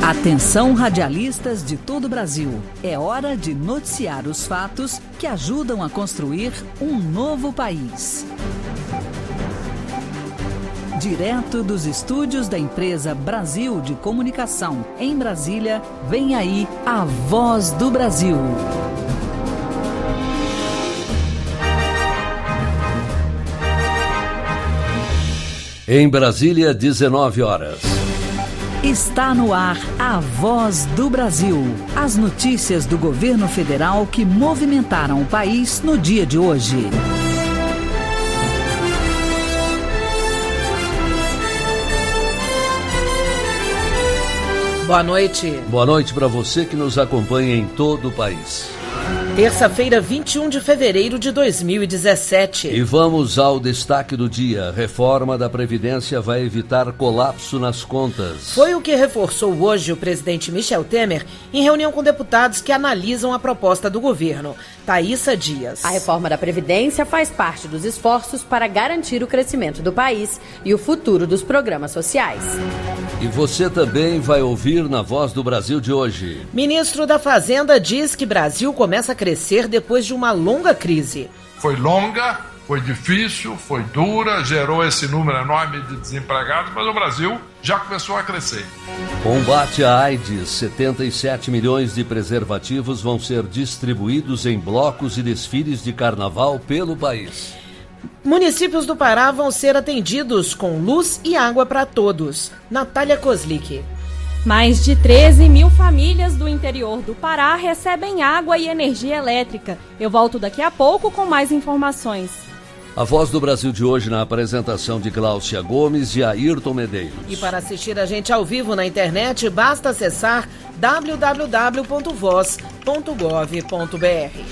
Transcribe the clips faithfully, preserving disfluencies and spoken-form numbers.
Atenção, radialistas de todo o Brasil. É hora de noticiar os fatos que ajudam a construir um novo país. Direto dos estúdios da empresa Brasil de Comunicação, em Brasília, vem aí a Voz do Brasil. Em Brasília, dezenove horas. Está no ar a Voz do Brasil. As notícias do governo federal que movimentaram o país no dia de hoje. Boa noite. Boa noite para você que nos acompanha em todo o país. Terça-feira, vinte e um de fevereiro de dois mil e dezessete. E vamos ao destaque do dia. Reforma da Previdência vai evitar colapso nas contas. Foi o que reforçou hoje o presidente Michel Temer em reunião com deputados que analisam a proposta do governo. Thaísa Dias. A reforma da Previdência faz parte dos esforços para garantir o crescimento do país e o futuro dos programas sociais. E você também vai ouvir na Voz do Brasil de hoje. Ministro da Fazenda diz que Brasil começa a crescer depois de uma longa crise. Foi longa, foi difícil, foi dura, gerou esse número enorme de desempregados, mas o Brasil já começou a crescer. Combate à AIDS, setenta e sete milhões de preservativos vão ser distribuídos em blocos e desfiles de carnaval pelo país. Municípios do Pará vão ser atendidos com luz e água para todos. Natália Kozlik. Mais de treze mil famílias do interior do Pará recebem água e energia elétrica. Eu volto daqui a pouco com mais informações. A Voz do Brasil de hoje na apresentação de Gláucia Gomes e Ayrton Medeiros. E para assistir a gente ao vivo na internet, basta acessar w w w ponto voz ponto gov ponto b r.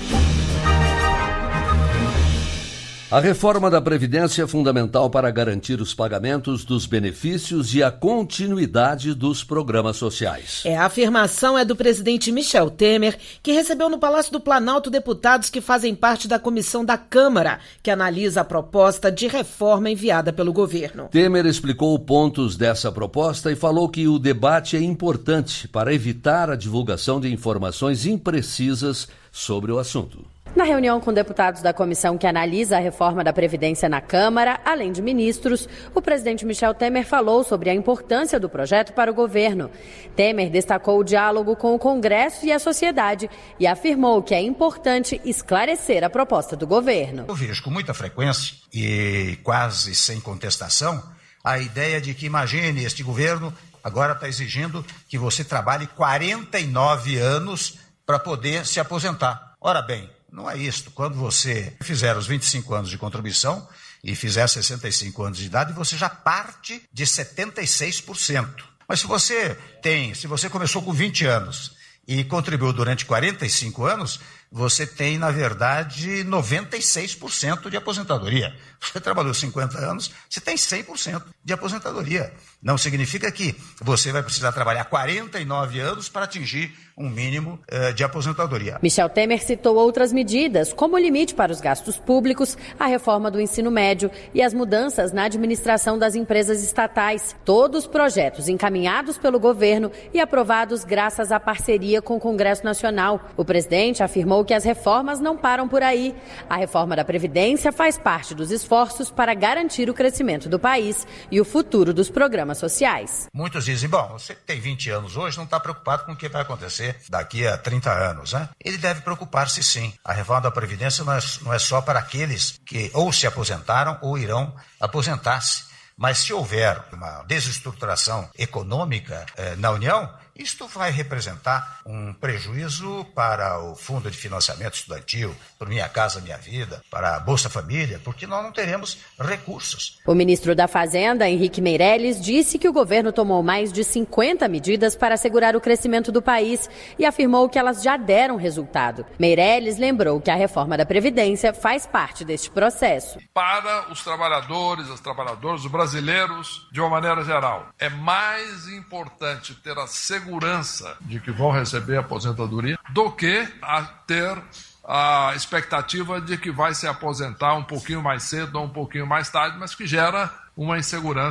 A reforma da Previdência é fundamental para garantir os pagamentos dos benefícios e a continuidade dos programas sociais. É, a afirmação é do presidente Michel Temer, que recebeu no Palácio do Planalto deputados que fazem parte da comissão da Câmara, que analisa a proposta de reforma enviada pelo governo. Temer explicou pontos dessa proposta e falou que o debate é importante para evitar a divulgação de informações imprecisas sobre o assunto. Na reunião com deputados da comissão que analisa a reforma da Previdência na Câmara, além de ministros, o presidente Michel Temer falou sobre a importância do projeto para o governo. Temer destacou o diálogo com o Congresso e a sociedade e afirmou que é importante esclarecer a proposta do governo. Eu vejo com muita frequência e quase sem contestação a ideia de que, imagine, este governo agora está exigindo que você trabalhe quarenta e nove anos para poder se aposentar. Ora bem, não é isto. Quando você fizer os vinte e cinco anos de contribuição e fizer sessenta e cinco anos de idade, você já parte de setenta e seis por cento. Mas se você tem, se você começou com vinte anos e contribuiu durante quarenta e cinco anos, você tem, na verdade, noventa e seis por cento de aposentadoria. Você trabalhou cinquenta anos, você tem cem por cento de aposentadoria. Não significa que você vai precisar trabalhar quarenta e nove anos para atingir um mínimo uh, de aposentadoria. Michel Temer citou outras medidas, como o limite para os gastos públicos, a reforma do ensino médio e as mudanças na administração das empresas estatais. Todos projetos encaminhados pelo governo e aprovados graças à parceria com o Congresso Nacional. O presidente afirmou que as reformas não param por aí. A reforma da Previdência faz parte dos esforços para garantir o crescimento do país e o futuro dos programas sociais. Muitos dizem, bom, você tem vinte anos hoje, não está preocupado com o que vai acontecer daqui a trinta anos, né? Ele deve preocupar-se sim. A reforma da Previdência não é, não é só para aqueles que ou se aposentaram ou irão aposentar-se. Mas se houver uma desestruturação econômica eh, na União, isto vai representar um prejuízo para o Fundo de Financiamento Estudantil, para Minha Casa Minha Vida, para a Bolsa Família, porque nós não teremos recursos. O ministro da Fazenda, Henrique Meirelles, disse que o governo tomou mais de cinquenta medidas para assegurar o crescimento do país e afirmou que elas já deram resultado. Meirelles lembrou que a reforma da Previdência faz parte deste processo. Para os trabalhadores, as trabalhadoras, os brasileiros, de uma maneira geral, é mais importante ter a segurança segurança de que vão receber a aposentadoria do que a ter a expectativa de que vai se aposentar um pouquinho mais cedo ou um pouquinho mais tarde, mas que gera uma insegurança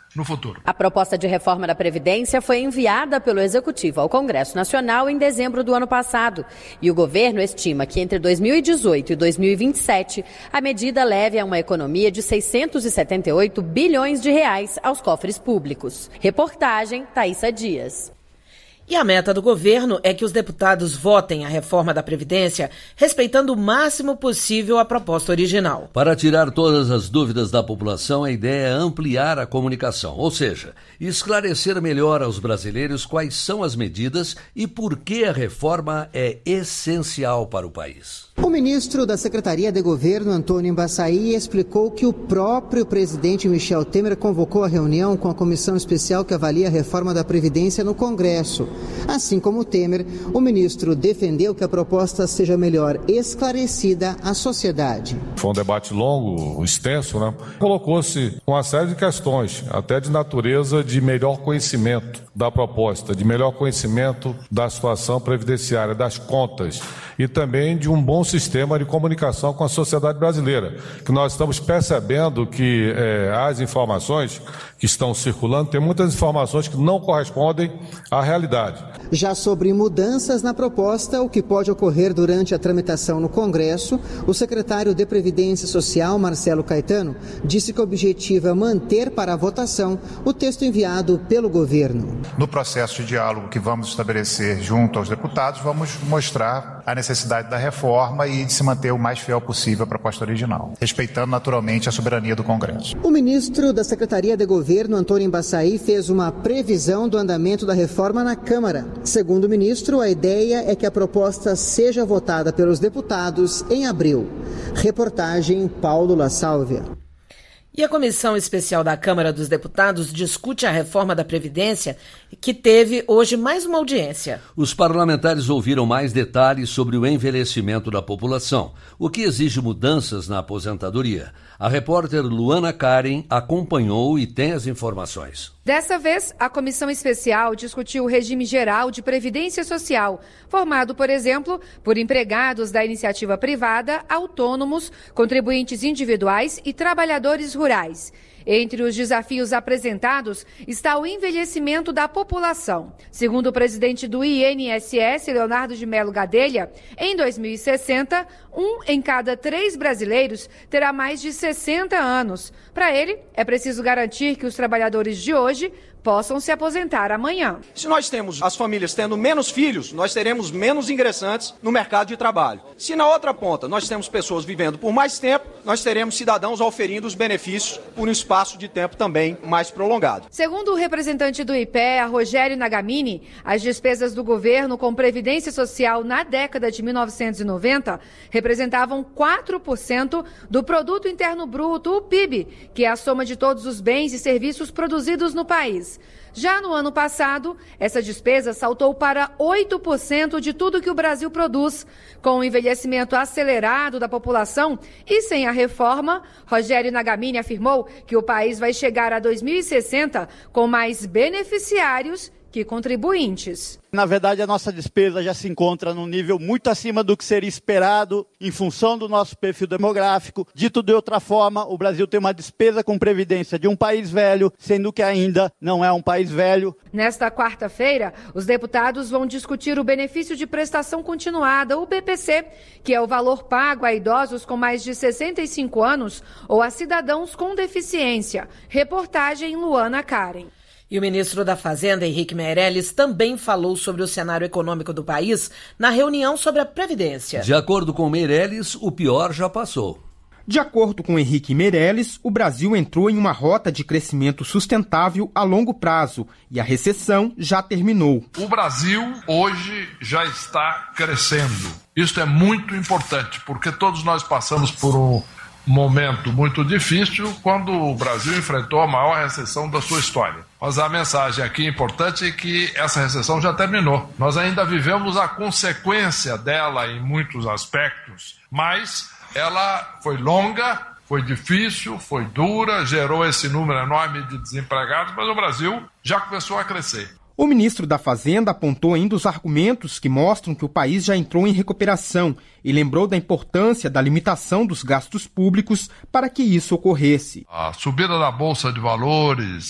no futuro. A proposta de reforma da Previdência foi enviada pelo Executivo ao Congresso Nacional em dezembro do ano passado. E o governo estima que entre dois mil e dezoito e dois mil e vinte e sete, a medida leve a uma economia de seiscentos e setenta e oito bilhões de reais aos cofres públicos. Reportagem, Thaísa Dias. E a meta do governo é que os deputados votem a reforma da Previdência, respeitando o máximo possível a proposta original. Para tirar todas as dúvidas da população, a ideia é ampliar a comunicação, ou seja, esclarecer melhor aos brasileiros quais são as medidas e por que a reforma é essencial para o país. O ministro da Secretaria de Governo, Antônio Embaçaí, explicou que o próprio presidente Michel Temer convocou a reunião com a comissão especial que avalia a reforma da Previdência no Congresso. Assim como Temer, o ministro defendeu que a proposta seja melhor esclarecida à sociedade. Foi um debate longo, extenso, né? Colocou-se uma série de questões, até de natureza de melhor conhecimento da proposta, de melhor conhecimento da situação previdenciária, das contas e também de um bom sistema de comunicação com a sociedade brasileira, que nós estamos percebendo que é, as informações que estão circulando, tem muitas informações que não correspondem à realidade. Já sobre mudanças na proposta, o que pode ocorrer durante a tramitação no Congresso, o secretário de Previdência Social, Marcelo Caetano, disse que o objetivo é manter para a votação o texto enviado pelo governo. No processo de diálogo que vamos estabelecer junto aos deputados, vamos mostrar a necessidade da reforma e de se manter o mais fiel possível à proposta original, respeitando naturalmente a soberania do Congresso. O ministro da Secretaria de Governo, Antônio Embaçaí, fez uma previsão do andamento da reforma na Câmara. Segundo o ministro, a ideia é que a proposta seja votada pelos deputados em abril. Reportagem Paulo La Sálvia. E a Comissão Especial da Câmara dos Deputados discute a reforma da Previdência, que teve hoje mais uma audiência. Os parlamentares ouviram mais detalhes sobre o envelhecimento da população, o que exige mudanças na aposentadoria. A repórter Luana Karen acompanhou e tem as informações. Dessa vez, a Comissão Especial discutiu o regime geral de previdência social, formado, por exemplo, por empregados da iniciativa privada, autônomos, contribuintes individuais e trabalhadores rurais. Entre os desafios apresentados está o envelhecimento da população. Segundo o presidente do I N S S, Leonardo de Mello Gadelha, em dois mil e sessenta, um em cada três brasileiros terá mais de sessenta anos. Para ele, é preciso garantir que os trabalhadores de hoje possam se aposentar amanhã. Se nós temos as famílias tendo menos filhos, nós teremos menos ingressantes no mercado de trabalho. Se na outra ponta nós temos pessoas vivendo por mais tempo, nós teremos cidadãos oferindo os benefícios por um espaço de tempo também mais prolongado. Segundo o representante do I P E A, Rogério Nagamini, as despesas do governo com previdência social na década de mil novecentos e noventa representavam quatro por cento do Produto Interno Bruto, o P I B, que é a soma de todos os bens e serviços produzidos no país. Já no ano passado, essa despesa saltou para oito por cento de tudo que o Brasil produz. Com o envelhecimento acelerado da população e sem a reforma, Rogério Nagamini afirmou que o país vai chegar a dois mil e sessenta com mais beneficiários que contribuintes. Na verdade, a nossa despesa já se encontra num nível muito acima do que seria esperado em função do nosso perfil demográfico. Dito de outra forma, o Brasil tem uma despesa com previdência de um país velho, sendo que ainda não é um país velho. Nesta quarta-feira, os deputados vão discutir o benefício de prestação continuada, o B P C, que é o valor pago a idosos com mais de sessenta e cinco anos ou a cidadãos com deficiência. Reportagem Luana Karen. E o ministro da Fazenda, Henrique Meirelles, também falou sobre o cenário econômico do país na reunião sobre a Previdência. De acordo com Meirelles, o pior já passou. De acordo com Henrique Meirelles, o Brasil entrou em uma rota de crescimento sustentável a longo prazo e a recessão já terminou. O Brasil hoje já está crescendo. Isso é muito importante, porque todos nós passamos por um momento muito difícil quando o Brasil enfrentou a maior recessão da sua história. Mas a mensagem aqui importante é que essa recessão já terminou. Nós ainda vivemos a consequência dela em muitos aspectos, mas ela foi longa, foi difícil, foi dura, gerou esse número enorme de desempregados, mas o Brasil já começou a crescer. O ministro da Fazenda apontou ainda os argumentos que mostram que o país já entrou em recuperação e lembrou da importância da limitação dos gastos públicos para que isso ocorresse. A subida da Bolsa de Valores,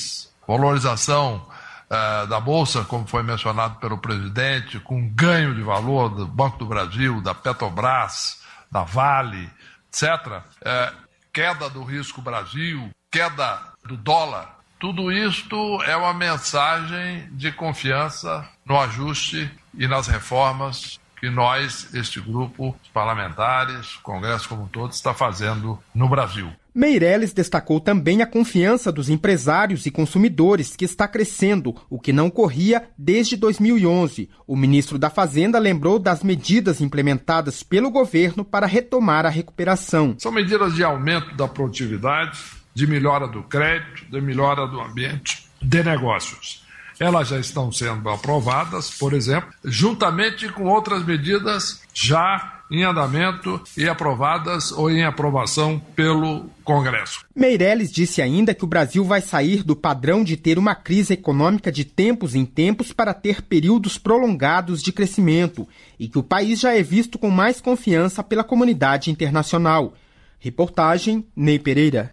valorização uh, da Bolsa, como foi mencionado pelo presidente, com ganho de valor do Banco do Brasil, da Petrobras, da Vale, etcétera, uh, queda do risco Brasil, queda do dólar. Tudo isto é uma mensagem de confiança no ajuste e nas reformas que nós, este grupo, os parlamentares, o Congresso como um todo, está fazendo no Brasil. Meirelles destacou também a confiança dos empresários e consumidores, que está crescendo, o que não ocorria desde dois mil e onze. O ministro da Fazenda lembrou das medidas implementadas pelo governo para retomar a recuperação. São medidas de aumento da produtividade, de melhora do crédito, de melhora do ambiente de negócios. Elas já estão sendo aprovadas, por exemplo, juntamente com outras medidas já em andamento e aprovadas ou em aprovação pelo Congresso. Meirelles disse ainda que o Brasil vai sair do padrão de ter uma crise econômica de tempos em tempos para ter períodos prolongados de crescimento e que o país já é visto com mais confiança pela comunidade internacional. Reportagem Ney Pereira.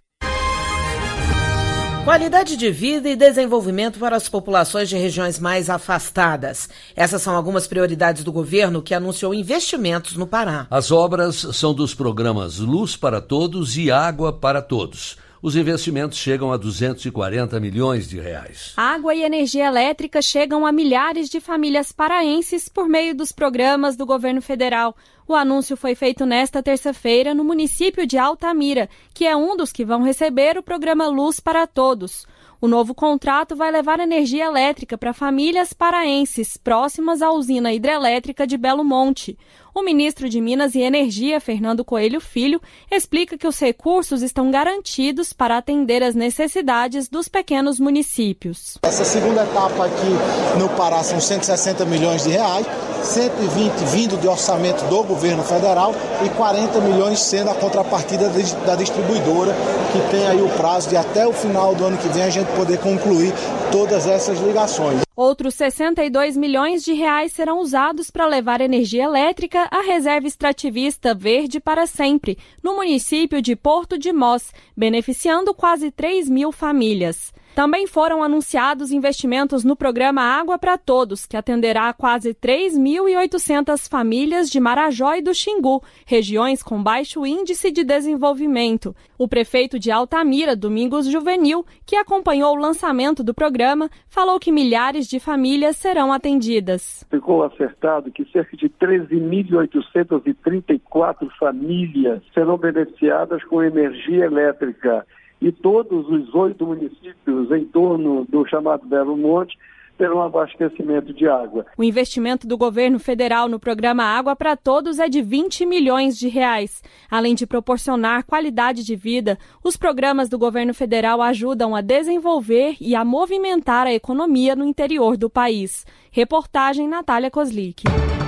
Qualidade de vida e desenvolvimento para as populações de regiões mais afastadas. Essas são algumas prioridades do governo, que anunciou investimentos no Pará. As obras são dos programas Luz para Todos e Água para Todos. Os investimentos chegam a duzentos e quarenta milhões de reais. Água e energia elétrica chegam a milhares de famílias paraenses por meio dos programas do governo federal. O anúncio foi feito nesta terça-feira no município de Altamira, que é um dos que vão receber o programa Luz para Todos. O novo contrato vai levar energia elétrica para famílias paraenses próximas à usina hidrelétrica de Belo Monte. O ministro de Minas e Energia, Fernando Coelho Filho, explica que os recursos estão garantidos para atender às necessidades dos pequenos municípios. Essa segunda etapa aqui no Pará são cento e sessenta milhões de reais, cento e vinte vindo de orçamento do governo federal e quarenta milhões sendo a contrapartida da distribuidora, que tem aí o prazo de até o final do ano que vem a gente poder concluir todas essas ligações. Outros sessenta e dois milhões de reais serão usados para levar energia elétrica à reserva extrativista Verde para Sempre, no município de Porto de Mós, beneficiando quase três mil famílias. Também foram anunciados investimentos no programa Água para Todos, que atenderá quase três mil e oitocentas famílias de Marajó e do Xingu, regiões com baixo índice de desenvolvimento. O prefeito de Altamira, Domingos Juvenil, que acompanhou o lançamento do programa, falou que milhares de famílias serão atendidas. Ficou acertado que cerca de treze mil oitocentas e trinta e quatro famílias serão beneficiadas com energia elétrica. E todos os oito municípios em torno do chamado Belo Monte terão abastecimento de água. O investimento do governo federal no programa Água para Todos é de vinte milhões de reais. Além de proporcionar qualidade de vida, os programas do governo federal ajudam a desenvolver e a movimentar a economia no interior do país. Reportagem Natália Kozlik.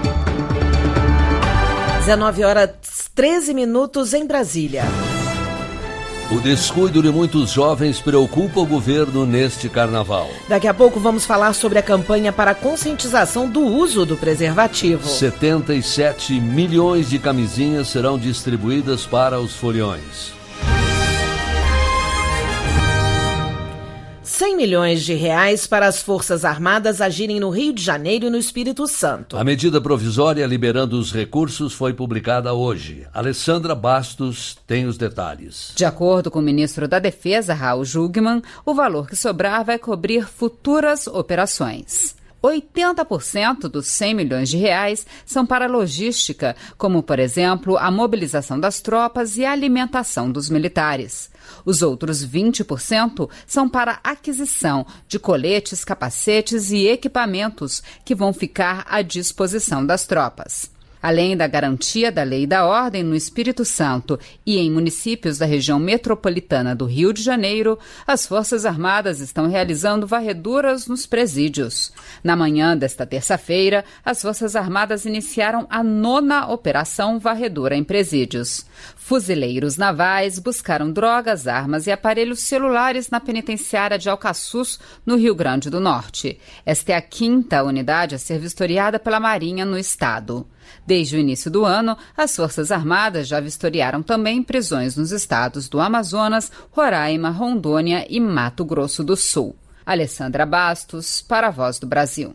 dezenove horas e treze minutos em Brasília. O descuido de muitos jovens preocupa o governo neste carnaval. Daqui a pouco vamos falar sobre a campanha para a conscientização do uso do preservativo. setenta e sete milhões de camisinhas serão distribuídas para os foliões. cem milhões de reais para as Forças Armadas agirem no Rio de Janeiro e no Espírito Santo. A medida provisória liberando os recursos foi publicada hoje. Alessandra Bastos tem os detalhes. De acordo com o ministro da Defesa, Raul Jungmann, o valor que sobrar vai cobrir futuras operações. oitenta por cento dos cem milhões de reais são para logística, como, por exemplo, a mobilização das tropas e a alimentação dos militares. Os outros vinte por cento são para aquisição de coletes, capacetes e equipamentos que vão ficar à disposição das tropas. Além da garantia da lei e da ordem no Espírito Santo e em municípios da região metropolitana do Rio de Janeiro, as Forças Armadas estão realizando varreduras nos presídios. Na manhã desta terça-feira, as Forças Armadas iniciaram a nona Operação Varredura em Presídios. Fuzileiros navais buscaram drogas, armas e aparelhos celulares na penitenciária de Alcaçuz, no Rio Grande do Norte. Esta é a quinta unidade a ser vistoriada pela Marinha no estado. Desde o início do ano, as Forças Armadas já vistoriaram também prisões nos estados do Amazonas, Roraima, Rondônia e Mato Grosso do Sul. Alessandra Bastos, para a Voz do Brasil.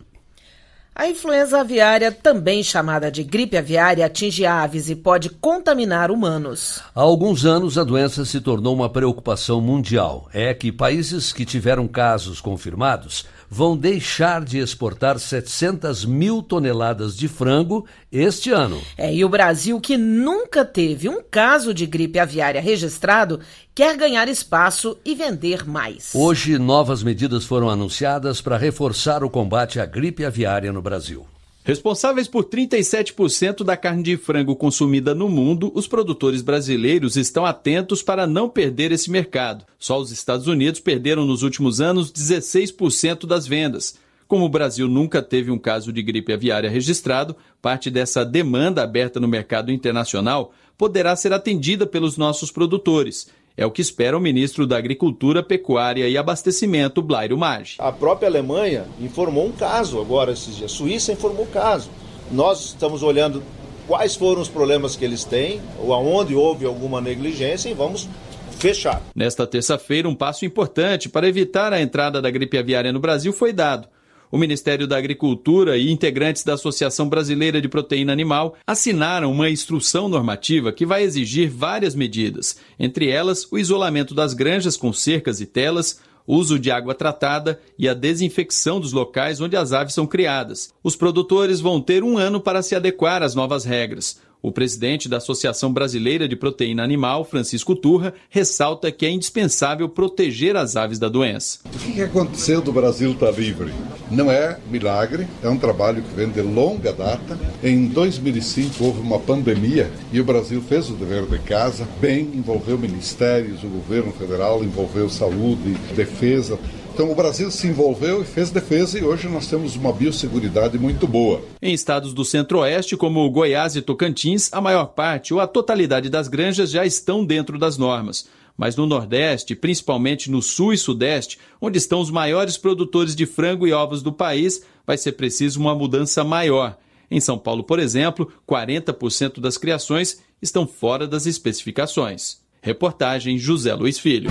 A influenza aviária, também chamada de gripe aviária, atinge aves e pode contaminar humanos. Há alguns anos, a doença se tornou uma preocupação mundial. É que países que tiveram casos confirmados vão deixar de exportar setecentas mil toneladas de frango este ano. É, e o Brasil, que nunca teve um caso de gripe aviária registrado, quer ganhar espaço e vender mais. Hoje, novas medidas foram anunciadas para reforçar o combate à gripe aviária no Brasil. Responsáveis por trinta e sete por cento da carne de frango consumida no mundo, os produtores brasileiros estão atentos para não perder esse mercado. Só os Estados Unidos perderam nos últimos anos dezesseis por cento das vendas. Como o Brasil nunca teve um caso de gripe aviária registrado, parte dessa demanda aberta no mercado internacional poderá ser atendida pelos nossos produtores. É o que espera o ministro da Agricultura, Pecuária e Abastecimento, Blairo Maggi. A própria Alemanha informou um caso agora esses dias. A Suíça informou um caso. Nós estamos olhando quais foram os problemas que eles têm, ou aonde houve alguma negligência, e vamos fechar. Nesta terça-feira, um passo importante para evitar a entrada da gripe aviária no Brasil foi dado. O Ministério da Agricultura e integrantes da Associação Brasileira de Proteína Animal assinaram uma instrução normativa que vai exigir várias medidas, entre elas o isolamento das granjas com cercas e telas, uso de água tratada e a desinfecção dos locais onde as aves são criadas. Os produtores vão ter um ano para se adequar às novas regras. O presidente da Associação Brasileira de Proteína Animal, Francisco Turra, ressalta que é indispensável proteger as aves da doença. O que aconteceu do Brasil estar livre? Não é milagre, é um trabalho que vem de longa data. Em dois mil e cinco houve uma pandemia e o Brasil fez o dever de casa, bem, envolveu ministérios, o governo federal, envolveu saúde, defesa. Então o Brasil se envolveu e fez defesa e hoje nós temos uma biosseguridade muito boa. Em estados do Centro-Oeste, como Goiás e Tocantins, a maior parte ou a totalidade das granjas já estão dentro das normas. Mas no Nordeste, principalmente no Sul e Sudeste, onde estão os maiores produtores de frango e ovos do país, vai ser preciso uma mudança maior. Em São Paulo, por exemplo, quarenta por cento das criações estão fora das especificações. Reportagem José Luiz Filho.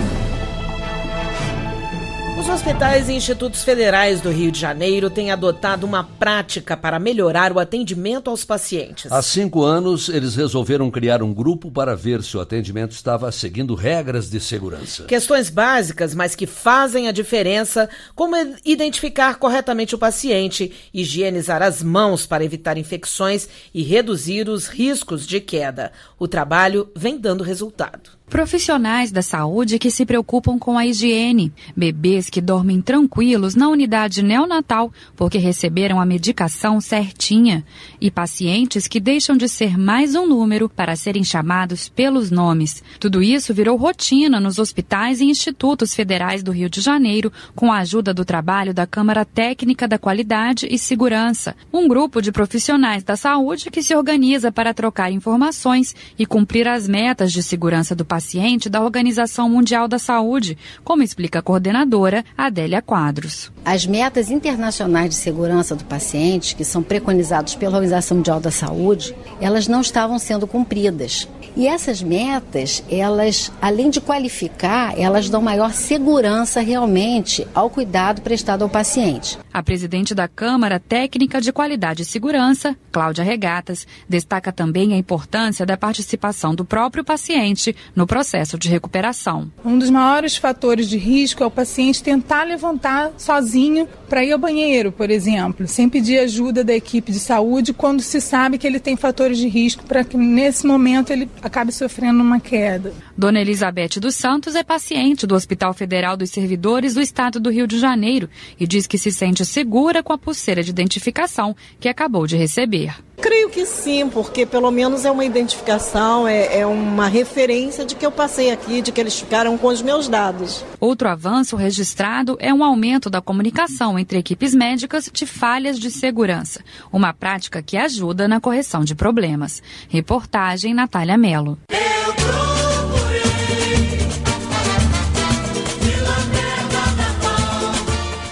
Os hospitais e institutos federais do Rio de Janeiro têm adotado uma prática para melhorar o atendimento aos pacientes. Há cinco anos, eles resolveram criar um grupo para ver se o atendimento estava seguindo regras de segurança. Questões básicas, mas que fazem a diferença, como identificar corretamente o paciente, higienizar as mãos para evitar infecções e reduzir os riscos de queda. O trabalho vem dando resultado. Profissionais da saúde que se preocupam com a higiene, bebês que dormem tranquilos na unidade neonatal porque receberam a medicação certinha e pacientes que deixam de ser mais um número para serem chamados pelos nomes. Tudo isso virou rotina nos hospitais e institutos federais do Rio de Janeiro com a ajuda do trabalho da Câmara Técnica da Qualidade e Segurança, um grupo de profissionais da saúde que se organiza para trocar informações e cumprir as metas de segurança do paciente. paciente da Organização Mundial da Saúde, como explica a coordenadora Adélia Quadros. As metas internacionais de segurança do paciente, que são preconizadas pela Organização Mundial da Saúde, elas não estavam sendo cumpridas. E essas metas, elas, além de qualificar, elas dão maior segurança realmente ao cuidado prestado ao paciente. A presidente da Câmara Técnica de Qualidade e Segurança, Cláudia Regatas, destaca também a importância da participação do próprio paciente no processo de recuperação. Um dos maiores fatores de risco é o paciente tentar levantar sozinho para ir ao banheiro, por exemplo, sem pedir ajuda da equipe de saúde quando se sabe que ele tem fatores de risco para que nesse momento ele acabe sofrendo uma queda. Dona Elizabeth dos Santos é paciente do Hospital Federal dos Servidores do Estado do Rio de Janeiro e diz que se sente segura com a pulseira de identificação que acabou de receber. Creio que sim, porque pelo menos é uma identificação, é, é uma referência de que eu passei aqui, de que eles ficaram com os meus dados. Outro avanço registrado é um aumento da comunicação entre equipes médicas de falhas de segurança, uma prática que ajuda na correção de problemas. Reportagem Natália Mello.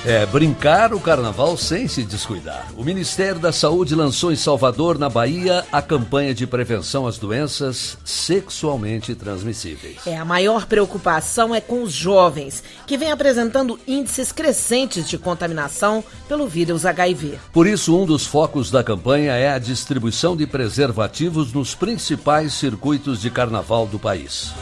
É brincar o carnaval sem se descuidar. O Ministério da Saúde lançou em Salvador, na Bahia, a campanha de prevenção às doenças sexualmente transmissíveis. É, a maior preocupação é com os jovens, que vêm apresentando índices crescentes de contaminação pelo vírus H I V. Por isso, um dos focos da campanha é a distribuição de preservativos nos principais circuitos de carnaval do país.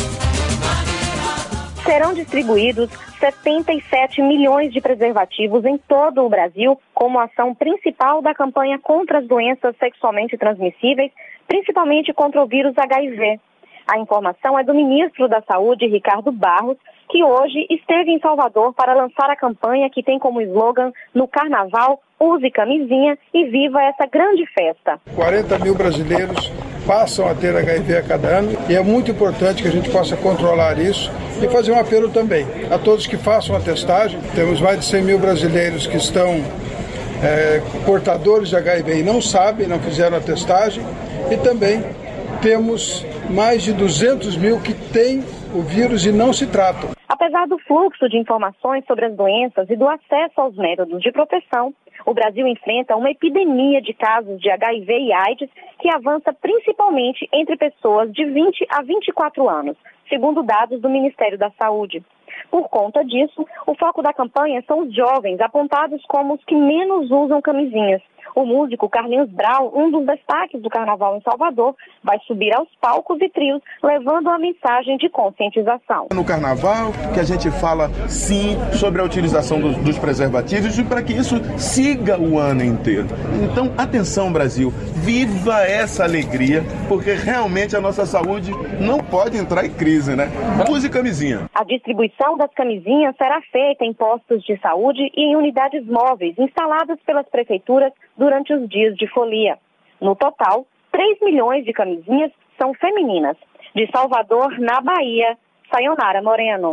Serão distribuídos setenta e sete milhões de preservativos em todo o Brasil, como ação principal da campanha contra as doenças sexualmente transmissíveis, principalmente contra o vírus H I V. A informação é do ministro da Saúde, Ricardo Barros, que hoje esteve em Salvador para lançar a campanha que tem como slogan "No Carnaval, use camisinha e viva essa grande festa". quarenta mil brasileiros passam a ter H I V a cada ano e é muito importante que a gente possa controlar isso e fazer um apelo também a todos que façam a testagem. Temos mais de cem mil brasileiros que estão é, portadores de H I V e não sabem, não fizeram a testagem, e também temos mais de duzentos mil que têm o vírus e não se tratam. Apesar do fluxo de informações sobre as doenças e do acesso aos métodos de proteção, o Brasil enfrenta uma epidemia de casos de H I V e AIDS que avança principalmente entre pessoas de vinte a vinte e quatro anos, segundo dados do Ministério da Saúde. Por conta disso, o foco da campanha são os jovens, apontados como os que menos usam camisinhas. O músico Carlinhos Brau, um dos destaques do Carnaval em Salvador, vai subir aos palcos e trios, levando a mensagem de conscientização. No Carnaval, que a gente fala, sim, sobre a utilização do, dos preservativos e para que isso siga o ano inteiro. Então, atenção, Brasil, viva essa alegria, porque realmente a nossa saúde não pode entrar em crise, né? Use camisinha. A distribuição das camisinhas será feita em postos de saúde e em unidades móveis instaladas pelas prefeituras durante os dias de folia. No total, três milhões de camisinhas são femininas. De Salvador, na Bahia, Sayonara Moreno.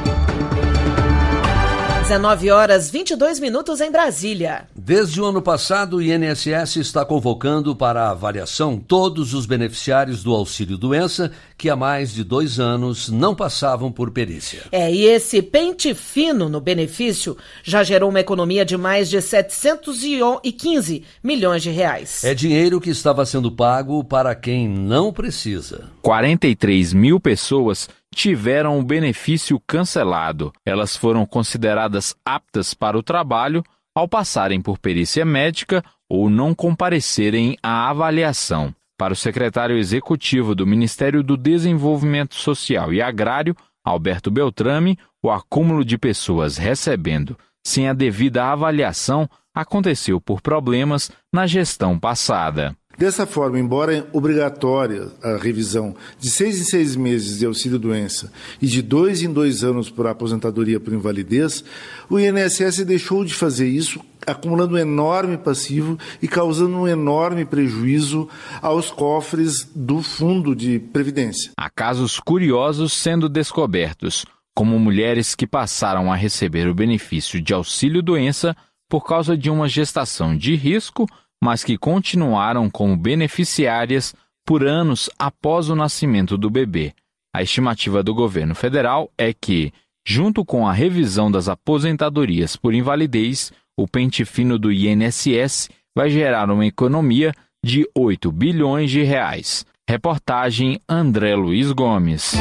dezenove horas e vinte e dois minutos em Brasília. Desde o ano passado, o I N S S está convocando para avaliação todos os beneficiários do auxílio-doença que há mais de dois anos não passavam por perícia. É, e esse pente fino no benefício já gerou uma economia de mais de setecentos e quinze milhões de reais. É dinheiro que estava sendo pago para quem não precisa. quarenta e três mil pessoas tiveram o benefício cancelado. Elas foram consideradas aptas para o trabalho ao passarem por perícia médica ou não comparecerem à avaliação. Para o secretário executivo do Ministério do Desenvolvimento Social e Agrário, Alberto Beltrame, o acúmulo de pessoas recebendo sem a devida avaliação aconteceu por problemas na gestão passada. Dessa forma, embora obrigatória a revisão de seis em seis meses de auxílio-doença e de dois em dois anos por aposentadoria por invalidez, o I N S S deixou de fazer isso, acumulando um enorme passivo e causando um enorme prejuízo aos cofres do Fundo de Previdência. Há casos curiosos sendo descobertos, como mulheres que passaram a receber o benefício de auxílio-doença por causa de uma gestação de risco, mas que continuaram como beneficiárias por anos após o nascimento do bebê. A estimativa do governo federal é que, junto com a revisão das aposentadorias por invalidez, o pente fino do I N S S vai gerar uma economia de oito bilhões de reais. Reportagem André Luiz Gomes.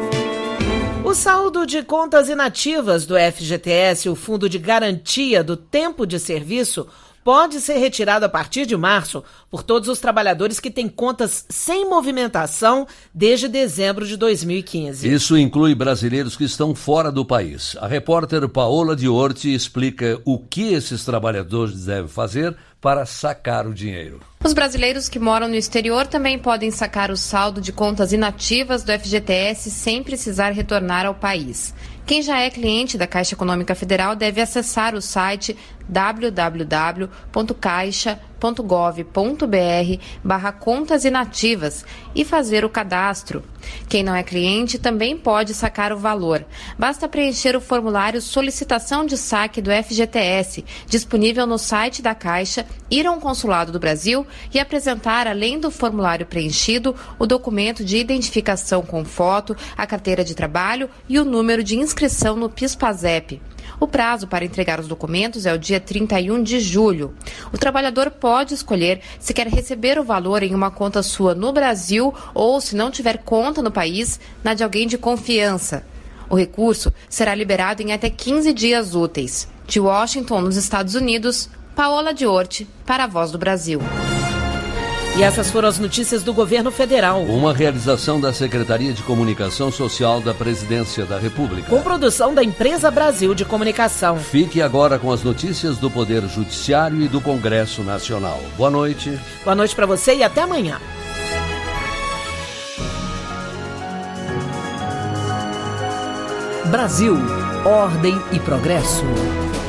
O saldo de contas inativas do F G T S, o Fundo de Garantia do Tempo de Serviço, pode ser retirado a partir de março por todos os trabalhadores que têm contas sem movimentação desde dezembro de dois mil e quinze. Isso inclui brasileiros que estão fora do país. A repórter Paola Diorti explica o que esses trabalhadores devem fazer para sacar o dinheiro. Os brasileiros que moram no exterior também podem sacar o saldo de contas inativas do F G T S sem precisar retornar ao país. Quem já é cliente da Caixa Econômica Federal deve acessar o site w w w ponto caixa ponto gov ponto b r barra contas inativas e fazer o cadastro. Quem não é cliente também pode sacar o valor. Basta preencher o formulário Solicitação de Saque do F G T S, disponível no site da Caixa, ir a um consulado do Brasil e apresentar, além do formulário preenchido, o documento de identificação com foto, a carteira de trabalho e o número de inscrição no PIS/PASEP. O prazo para entregar os documentos é o dia trinta e um de julho. O trabalhador pode escolher se quer receber o valor em uma conta sua no Brasil ou, se não tiver conta no país, na de alguém de confiança. O recurso será liberado em até quinze dias úteis. De Washington, nos Estados Unidos, Paola Diorti, para a Voz do Brasil. E essas foram as notícias do governo federal. Uma realização da Secretaria de Comunicação Social da Presidência da República. Com produção da Empresa Brasil de Comunicação. Fique agora com as notícias do Poder Judiciário e do Congresso Nacional. Boa noite. Boa noite para você e até amanhã. Brasil, ordem e progresso.